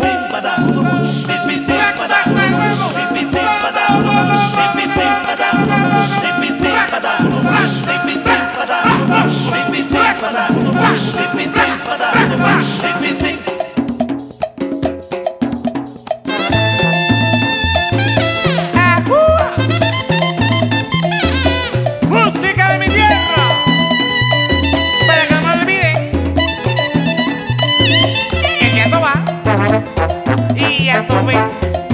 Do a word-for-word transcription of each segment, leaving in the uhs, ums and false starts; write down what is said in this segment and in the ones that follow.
Música de mi tierra, para que no me olviden. Ella no va y ya no ve.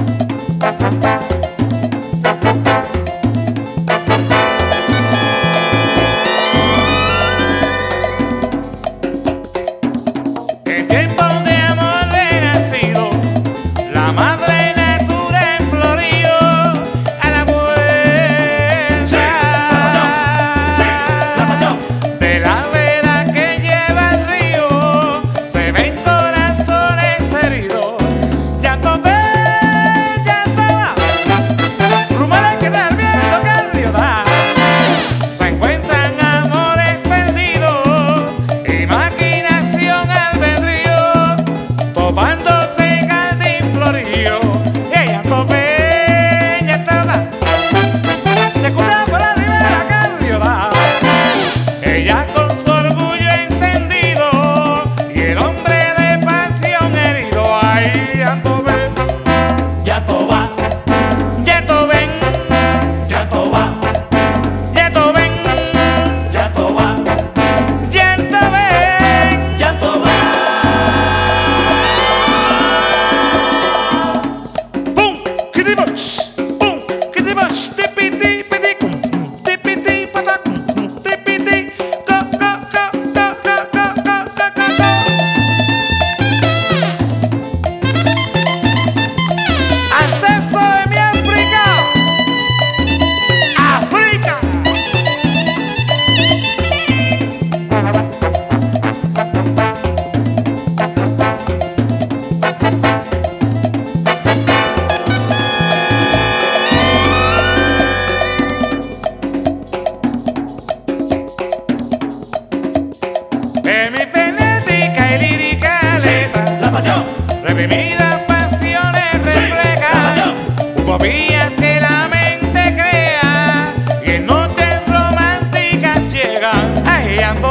Reprimidas pasiones reflejan utopías que la mente crea y en noches románticas llegan. Ay, ando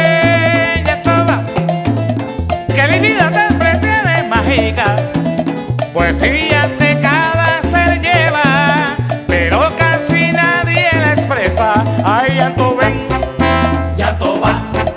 bella toda, que mi vida te pretiene mágica. Poesías que cada ser lleva, pero casi nadie la expresa. Ay, ando ven, llanto va.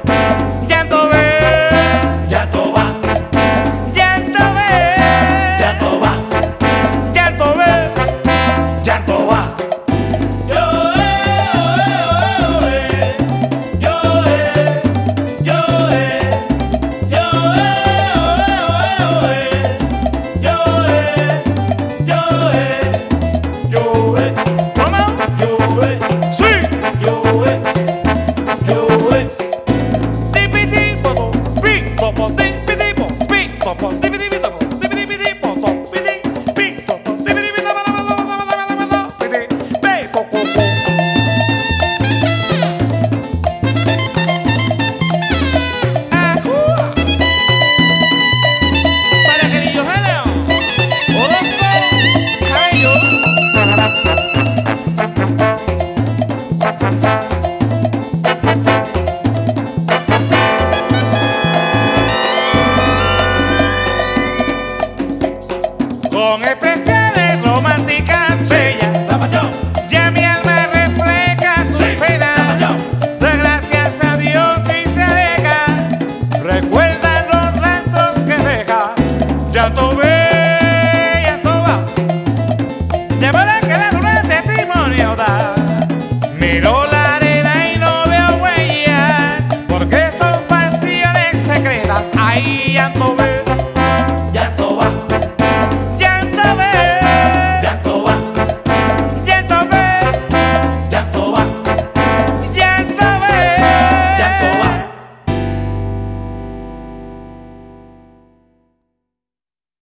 Con expresiones románticas bellas, la pasión, ya mi alma refleja sus sí, penas. la pasión, Da gracias a Dios y se aleja, recuerda los rastros que deja. Llanto ve, llanto va, ya para quedar un testimonio da. Miro la arena y no veo huellas, porque son pasiones secretas. Ahí llanto